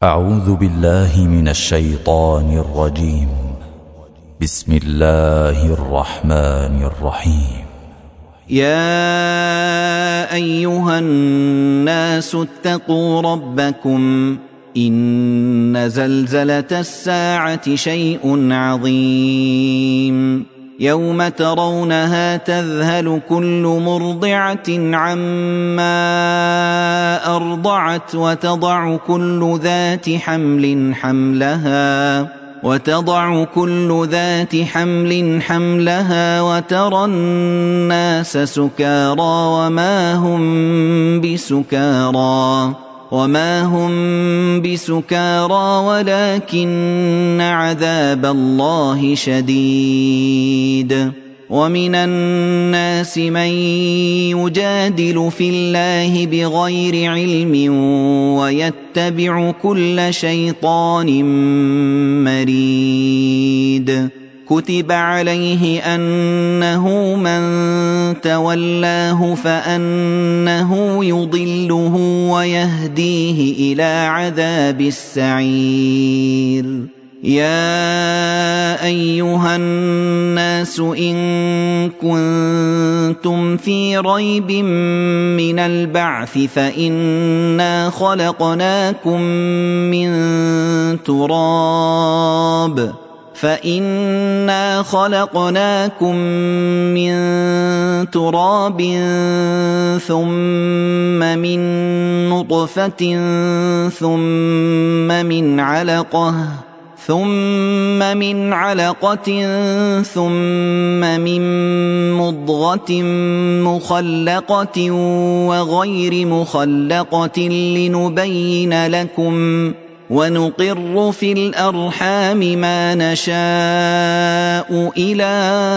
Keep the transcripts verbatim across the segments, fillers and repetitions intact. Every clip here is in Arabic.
أعوذ بالله من الشيطان الرجيم. بسم الله الرحمن الرحيم. يا أيها الناس اتقوا ربكم إن زلزلة الساعة شيء عظيم يوم ترونها تذهل كل مرضعة عما أرضعت وتضع كل ذات حمل حملها وتضع كل ذات حمل حملها وترى الناس سكارى وما هم بسكارى وما هم بسكارى ولكن عذاب الله شديد. ومن الناس من يجادل في الله بغير علم ويتبع كل شيطان مريد. كتب عليه أنه من تولاه فأنه يضله ويهديه إلى عذاب السعير. يا أيها الناس إن كنتم في ريب من البعث فإنا خلقناكم من تراب فإنا خلقناكم من تراب ثم من نطفة ثم من علقة ثم من علقة ثم من مضغة مخلقة وغير مخلقة لنبين لكم ونقر في الأرحام ما نشاء إلى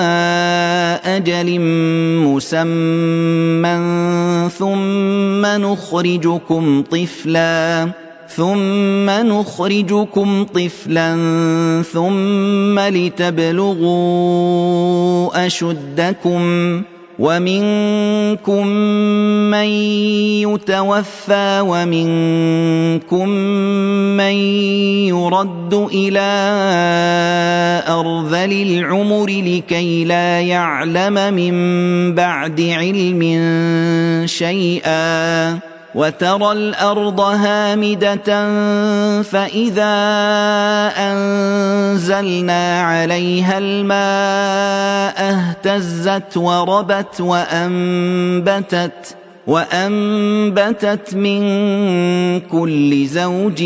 أجل مسمى ثم نخرجكم طفلا ثم نخرجكم طفلا ثم لتبلغوا أشدكم ومنكم من يتوفى ومنكم من يرد إلى أرذل العمر لكي لا يعلم من بعد علم شيئا. وترى الأرض هامدة فإذا أنزلنا عليها الماء اهتزت وربت وأنبتت وأنبتت من كل زوج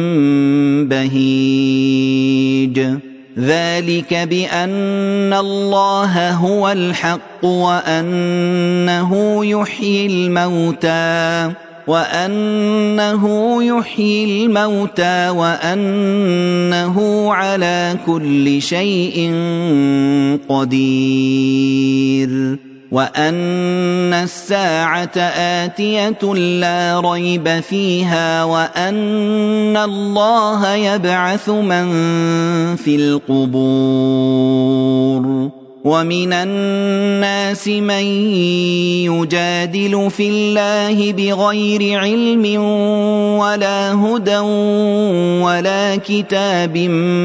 بهيج. ذلك بأن الله هو الحق وأنه يحيي الموتى وأنه يحيي الموتى وأنه على كل شيء قدير. وأن الساعة آتية لا ريب فيها وأن الله يبعث من في القبور. ومن الناس من يجادل في الله بغير علم ولا هدى ولا كتاب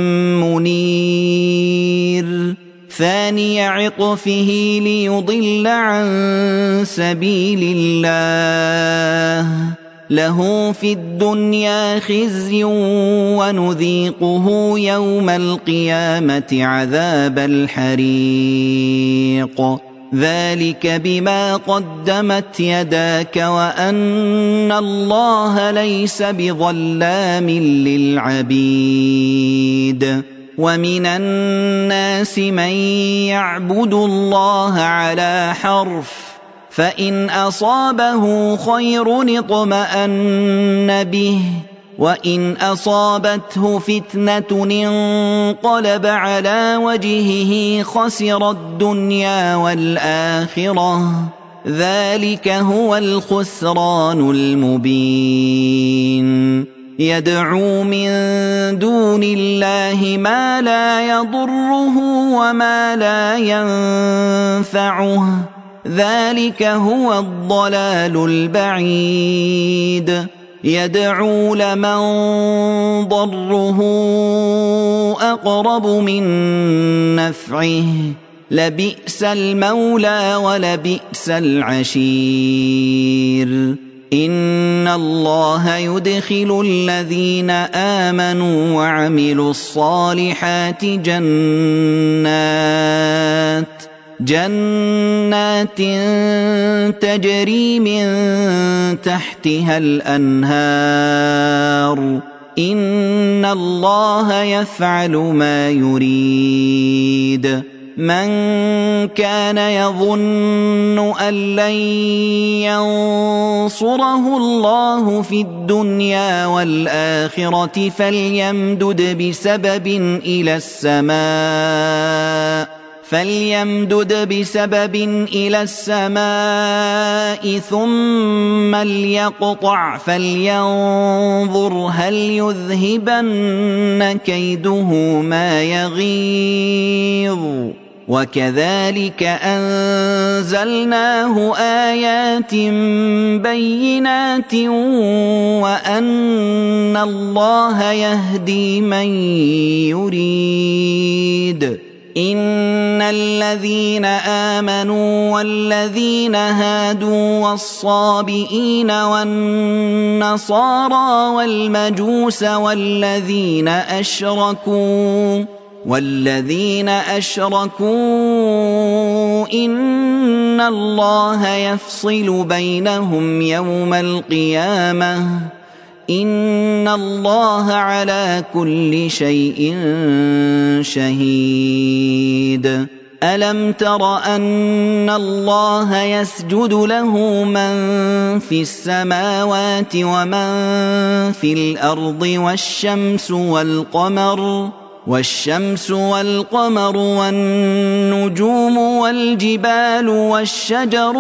منير. ثاني عطفه ليضل عن سبيل الله له في الدنيا خزي ونذيقه يوم القيامة عذاب الحريق. ذلك بما قدمت يداك وأن الله ليس بظلام للعبيد. ومن الناس من يعبد الله على حرف فإن أصابه خير اطمأن به وإن أصابته فتنة انقلب على وجهه خسر الدنيا والآخرة. ذلك هو الخسران المبين. يدعو من دون الله ما لا يضره وما لا ينفعه ذلك هو الضلال البعيد. يدعو لمن ضره أقرب من نفعه لبئس المولى ولبئس العشير إن الله يدخل الذين آمنوا وعملوا الصالحات جنات جنات تجري من تحتها الأنهار إن الله يفعل ما يريد من كان يظن أن لن ينصره الله في الدنيا والآخرة فليمدد بسبب إلى السماء فليمدد بسبب إلى السماء ثم ليقطع فلينظر هل يذهبن كيده ما يغيظ وكذلك أنزلناه آيات بينات وأن الله يهدي من يريد إن الذين آمنوا والذين هادوا والصابئين والنصارى والمجوس والذين أشركوا والذين أشركوا إن الله يفصل بينهم يوم القيامة إن الله على كل شيء شهيد ألم تر أن الله يسجد له من في السماوات ومن في الأرض والشمس والقمر والشمس والقمر والنجوم والجبال والشجر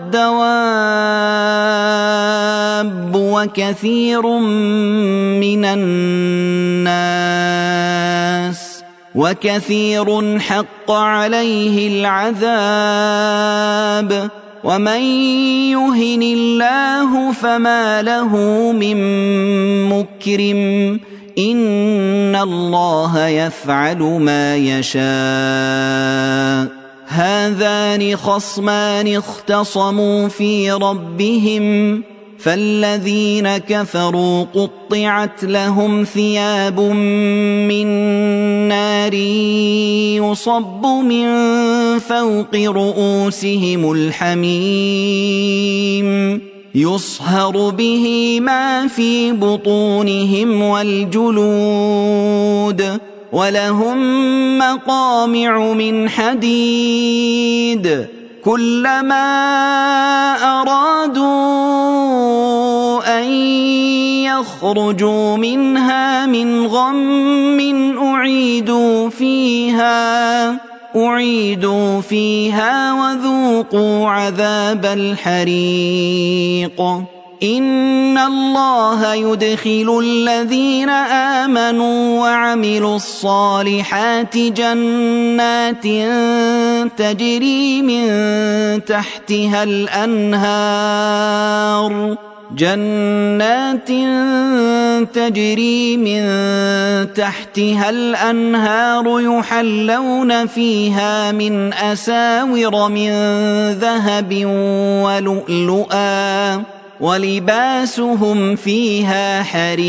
والدواب وكثير من الناس وكثير حق عليه العذاب ومن يهن الله فما له من مكرم إن الله يفعل ما يشاء هذان خصمان اختصموا في ربهم فالذين كفروا قطعت لهم ثياب من نار يصب من فوق رؤوسهم الحميم يصهر به ما في بطونهم والجلود ولهم مقامع من حديد كلما أرادوا أن يخرجوا منها من غم أعيدوا فيها أعيدوا فيها وذوقوا عذاب الحريق إن الله يدخل الذين آمنوا وعملوا الصالحات جنات تجري من تحتها الأنهار جنات تجري من تحتها الأنهار يحلون فيها من أساور من ذهب ولؤلؤا ولباسهم فيها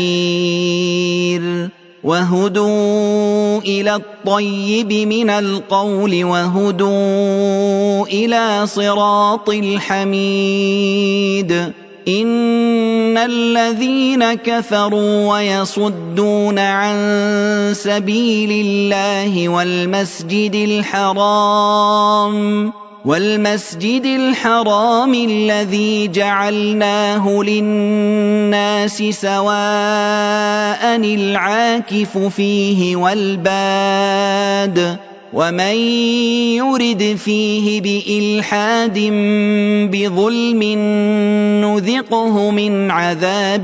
حرير وهدوا إلى الطيب من القول وهدوا إلى صراط الحميد إن الذين كفروا ويصدون عن سبيل الله والمسجد الحرام والمسجد الحرام الذي جعلناه للناس سواء العاكف فيه والباد ومن يرد فيه بإلحاد بظلم نذقه من عذاب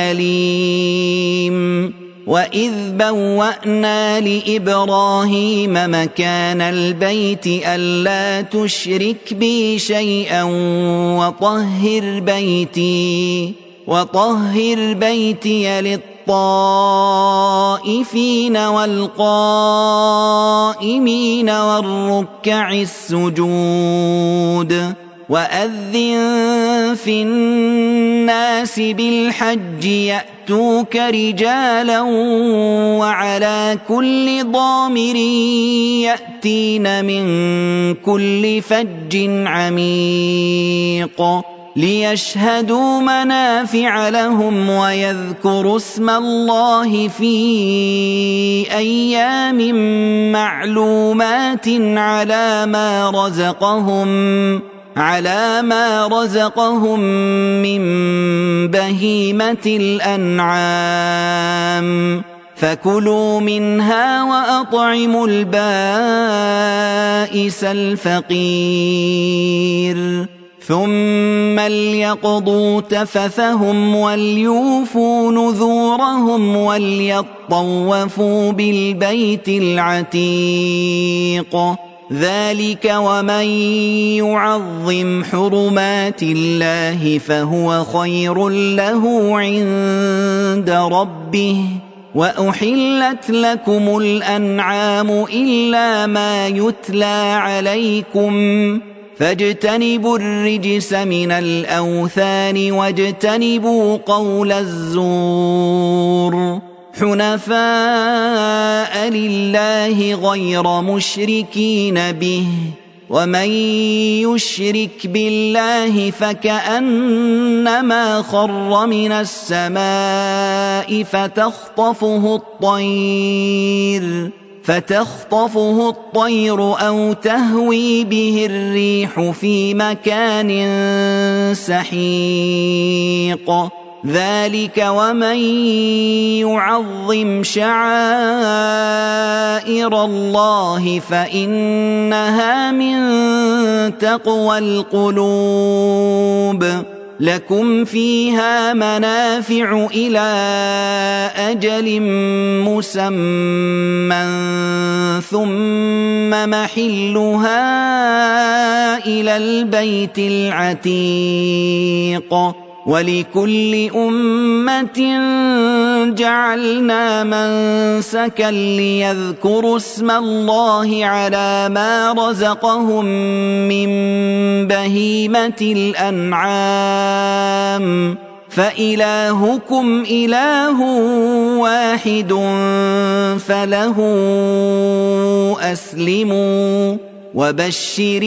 أليم وإذ بوأنا لإبراهيم مكان البيت ألا تشرك بي شيئا وطهر بيتي وطهر بيتي للطائفين والقائمين والركع السجود وأذن في الناس بالحج يأتوك رجالا وعلى كل ضامر يأتين من كل فج عميق ليشهدوا منافع لهم ويذكروا اسم الله في أيام معلومات على ما رزقهم على ما رزقهم من بهيمة الأنعام فكلوا منها وأطعموا البائس الفقير ثم ليقضوا تفثهم وليوفوا نذورهم وليطوفوا بالبيت العتيق ذلك ومن يعظم حرمات الله فهو خير له عند ربه وأحلت لكم الأنعام إلا ما يتلى عليكم فاجتنبوا الرجس من الأوثان واجتنبوا قول الزور حنفاء لله غير مشركين به ومن يشرك بالله فكأنما خر من السماء فتخطفه الطير فتخطفه الطير أو تهوي به الريح في مكان سحيق ذلك ومن يعظم شعائر الله فإنها من تقوى القلوب لكم فيها منافع إلى أجل مسمى ثم محلها إلى البيت العتيق ولكل أمة جعلنا منسكا ليذكروا اسم الله على ما رزقهم من بهيمة الأنعام فإلهكم إله واحد فله أسلموا وبشر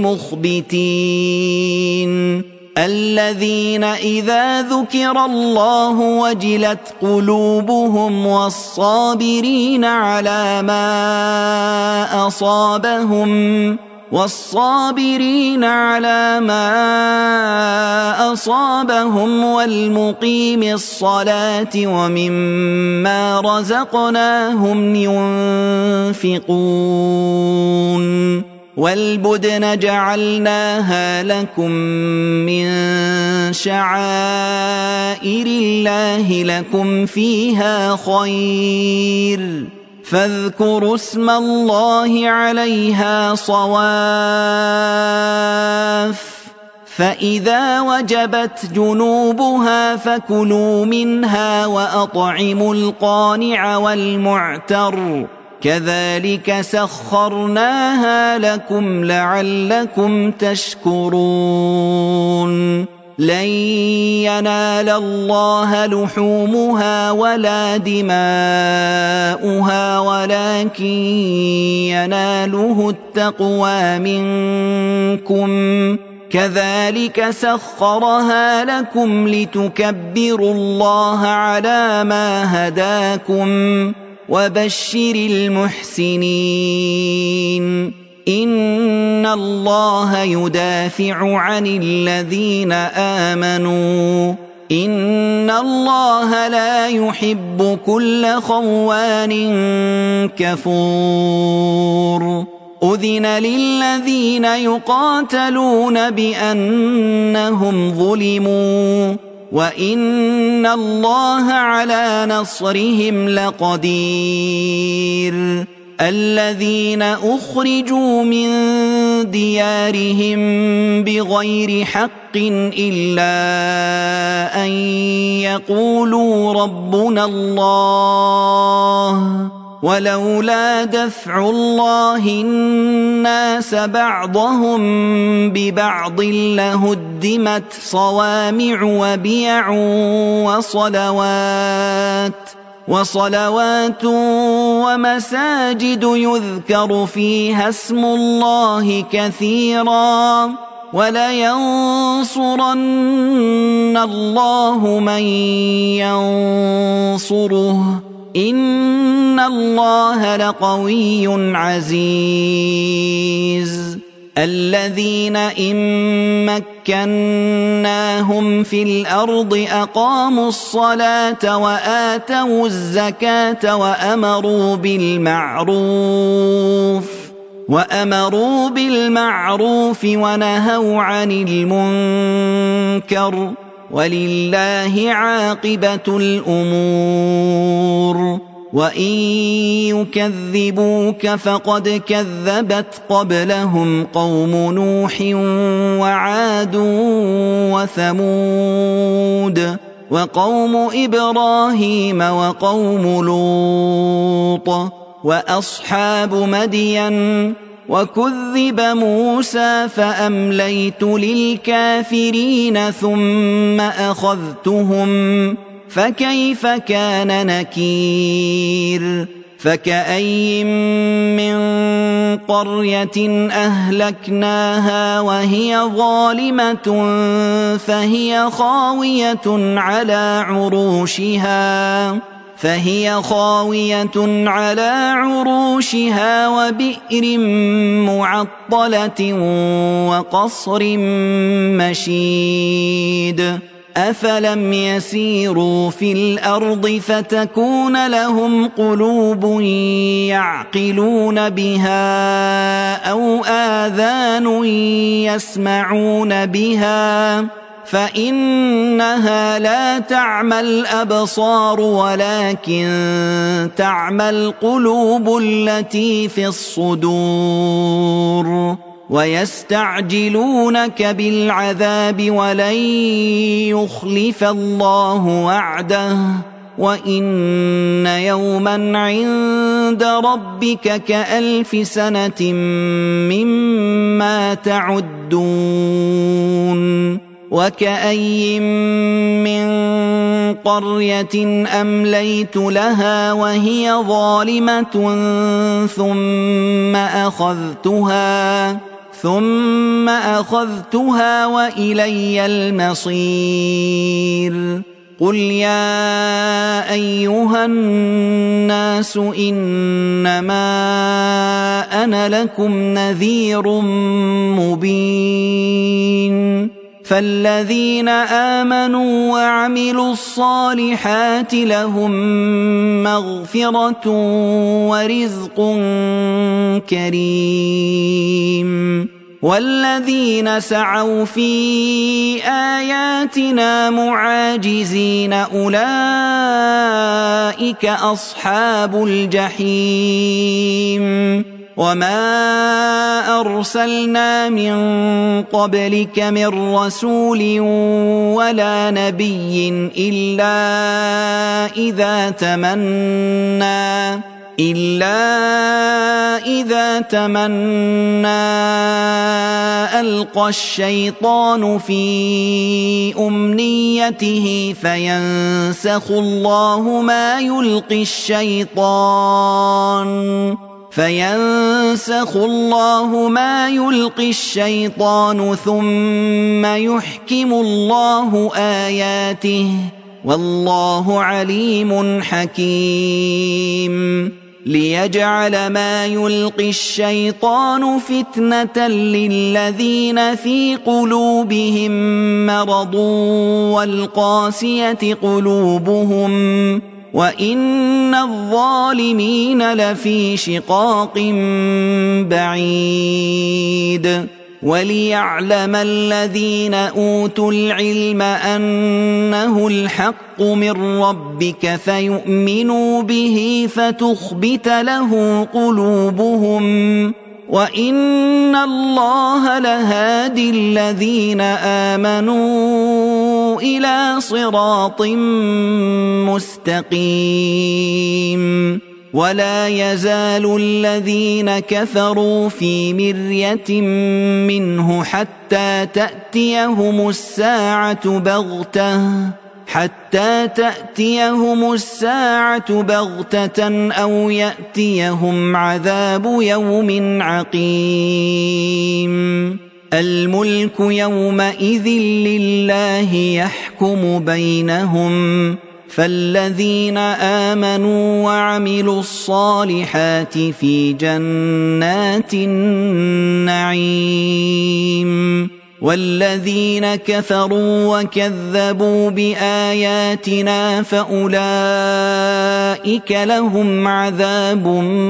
المخبتين الذين إذا ذكر الله وجلت قلوبهم والصابرين على ما أصابهم والصابرين على ما أصابهم والمقيم الصلاة ومما رزقناهم ينفقون والبدن جعلناها لكم من شعائر الله لكم فيها خير فاذكروا اسم الله عليها صواف فإذا وجبت جنوبها فكلوا منها وأطعموا القانع والمعتر كذلك سخرناها لكم لعلكم تشكرون لن ينال الله لحومها ولا دماؤها ولكن يناله التقوى منكم كذلك سخرها لكم لتكبروا الله على ما هداكم وبشر المحسنين إن الله يدافع عن الذين آمنوا إن الله لا يحب كل خوان كفور أذن للذين يقاتلون بأنهم ظلموا وإن الله على نصرهم لقدير الذين أخرجوا من ديارهم بغير حق إلا أن يقولوا ربنا الله ولولا دفع الله الناس بعضهم ببعض لهدمت صوامع وبيع وصلوات وصلوات ومساجد يذكر فيها اسم الله كثيرا ولينصرن الله من ينصره إن الله لقوي عزيز الذين إن مكناهم في الأرض أقاموا الصلاة وآتوا الزكاة وأمروا بالمعروف وأمروا بالمعروف ونهوا عن المنكر ولله عاقبة الأمور وإن يكذبوك فقد كذبت قبلهم قوم نوح وعاد وثمود وقوم إبراهيم وقوم لوط وأصحاب مدين وكذب موسى فأمليت للكافرين ثم أخذتهم فكيف كان نكير فكأي من قرية أهلكناها وهي ظالمة فهي خاوية على عروشها فهي خاوية على عروشها وبئر معطلة وقصر مشيد أفلم يسيروا في الأرض فتكون لهم قلوب يعقلون بها أو آذان يسمعون بها فإنها لا تعمى الأبصار ولكن تعمى القلوب التي في الصدور ويستعجلونك بالعذاب ولن يخلف الله وعده وإن يوما عند ربك كألف سنة مما تعدون وكأي من قرية أمليت لها وهي ظالمة ثم أخذتها ثم أخذتها وإلي المصير قل يا أيها الناس إنما أنا لكم نذير مبين فالذين آمنوا وعملوا الصالحات لهم مغفرة ورزق كريم والذين سعوا في آياتنا معاجزين أولئك أصحاب الجحيم وما أرسلنا من قبلك من رسول ولا نبي إلا إذا تمنى إلا إذا تمنى ألقى الشيطان في أمنيته فينسخ الله ما يلقي الشيطان فينسخ الله ما يلقي الشيطان ثم يحكم الله آياته والله عليم حكيم ليجعل ما يلقي الشيطان فتنة للذين في قلوبهم مرض والقاسية قلوبهم وإن الظالمين لفي شقاق بعيد وليعلم الذين أوتوا العلم أنه الحق من ربك فيؤمنوا به فتخبت له قلوبهم وإن الله لهادي الذين آمنوا إلى صراط مستقيم ولا يزال الذين كفروا في مرية منه حتى تأتيهم الساعة بغتة حتى تأتيهم الساعة بغتة أو يأتيهم عذاب يوم عقيم الملك يومئذ لله يحكم بينهم فالذين آمنوا وعملوا الصالحات في جنات النعيم والذين كفروا وكذبوا بآياتنا فأولئك لهم عذاب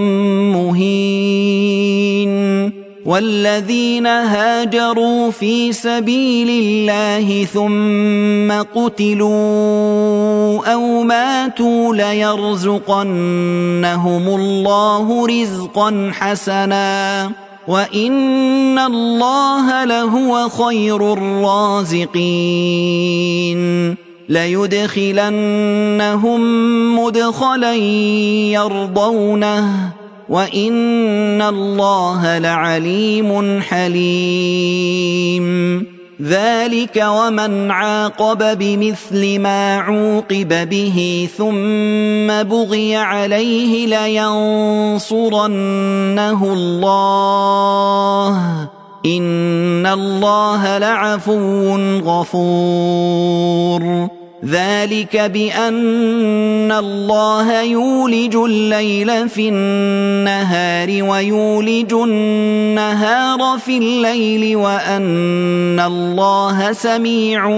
مهين والذين هاجروا في سبيل الله ثم قتلوا أو ماتوا ليرزقنهم الله رزقا حسنا وإن الله لهو خير الرازقين ليدخلنهم مدخلا يرضونه وإن الله لعليم حليم ذلك ومن عاقب بمثل ما عوقب به ثم بغي عليه لينصرنه الله إن الله لعفو غفور ذلك بأن الله يولج الليل في النهار ويولج النهار في الليل وأن الله سميع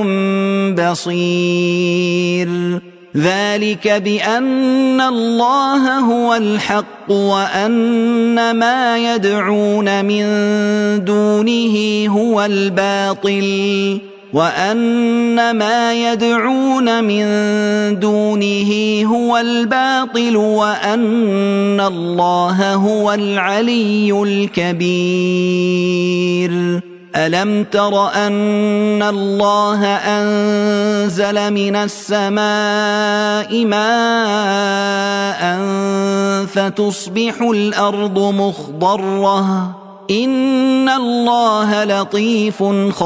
بصير ذلك بأن الله هو الحق وأن ما يدعون من دونه هو الباطل وأن ما يدعون من دونه هو الباطل وأن الله هو العلي الكبير ألم تر أن الله أنزل من السماء ماء فتصبح الأرض مخضرة إن الله لطيف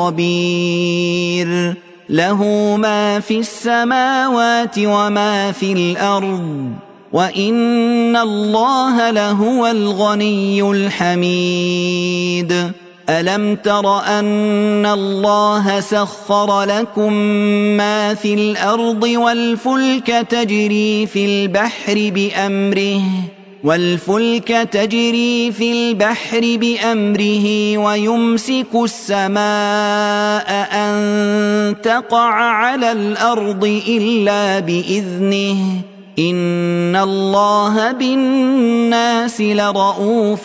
خبير له ما في السماوات وما في الأرض وإن الله لهو الغني الحميد ألم تر أن الله سخر لكم ما في الأرض والفلك تجري في البحر بأمره والفلك تجري في البحر بأمره ويمسك السماء أن تقع على الأرض إلا بإذنه إن الله بالناس لرؤوف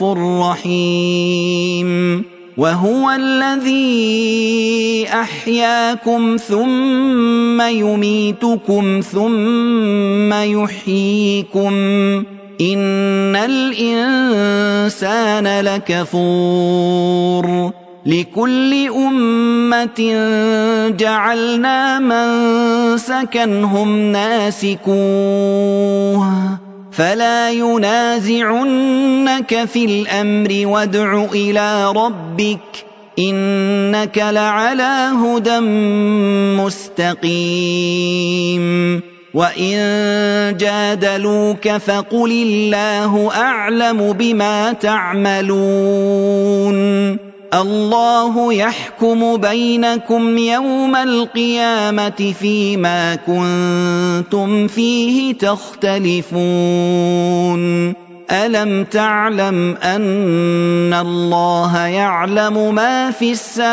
رحيم وهو الذي أحياكم ثم يميتكم ثم يحييكم إن الإنسان لكفور لكل أمة جعلنا منسكا هم ناسكوه فلا ينازعنك في الأمر وادع إلى ربك إنك لعلى هدى مستقيم وإن جادلوك فقل الله أعلم بما تعملون الله يحكم بينكم يوم القيامة فيما كنتم فيه تختلفون ألم تعلم أن الله يعلم ما في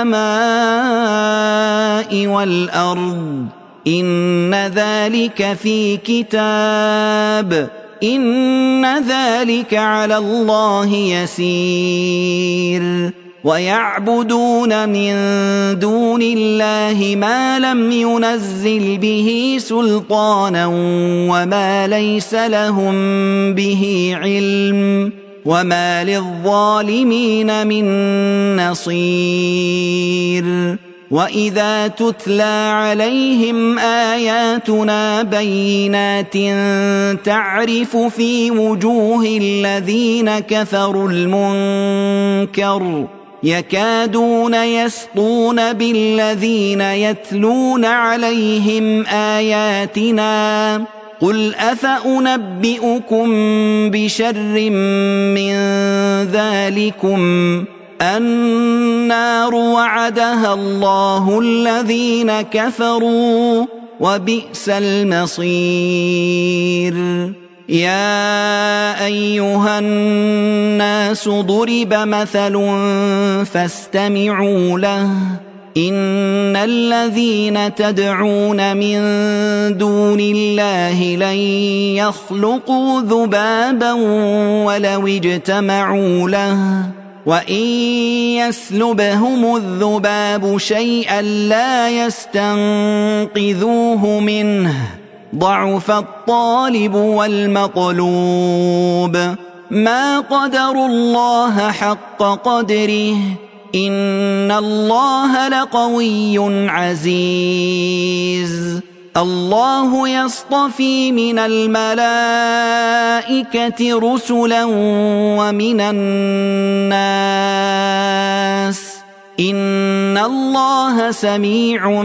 السماء والأرض إن ذلك في كتاب إن ذلك على الله يسير ويعبدون من دون الله ما لم ينزل به سلطانا وما ليس لهم به علم وما للظالمين من نصير وإذا تتلى عليهم آياتنا بينات تعرف في وجوه الذين كفروا المنكر يكادون يسطون بالذين يتلون عليهم آياتنا قل أفأنبئكم بشر من ذلكم النار وعدها الله الذين كفروا وبئس المصير يا أيها الناس ضرب مثل فاستمعوا له إن الذين تدعون من دون الله لن يخلقوا ذبابا ولو اجتمعوا له وإن يسلبهم الذباب شيئا لا يستنقذوه منه ضعف الطالب والمطلوب ما قدروا الله حق قدره إن الله لقوي عزيز الله يصطفي من الملائكة رسلا ومن الناس إن الله سميع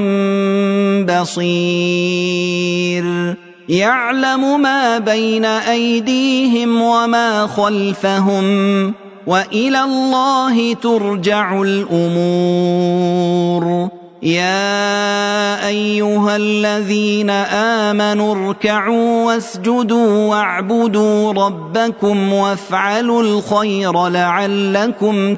بصير يعلم ما بين أيديهم وما خلفهم وإلى الله ترجع الأمور يا أيها الذين آمنوا اركعوا واسجدوا واعبدوا ربكم وافعلوا الخير لعلكم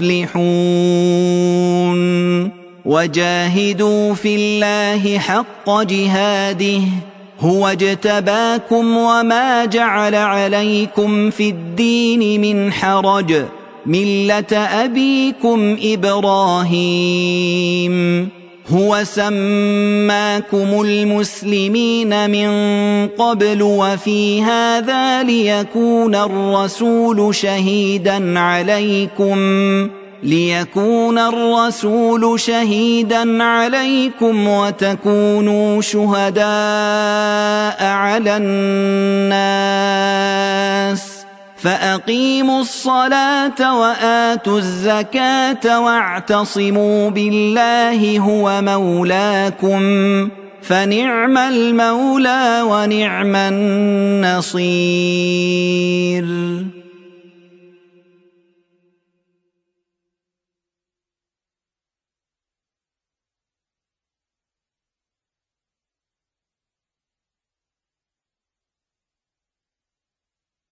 تفلحون وجاهدوا في الله حق جهاده هو اجتباكم وما جعل عليكم في الدين من حرج ملة أبيكم إبراهيم هو سماكم المسلمين من قبل وفي هذا ليكون الرسول شهيدا عليكم ليكون الرسول شهيدا عليكم وتكونوا شهداء على الناس فأقيموا الصلاة وآتوا الزكاة واعتصموا بالله هو مولاكم فنعم المولى ونعم النصير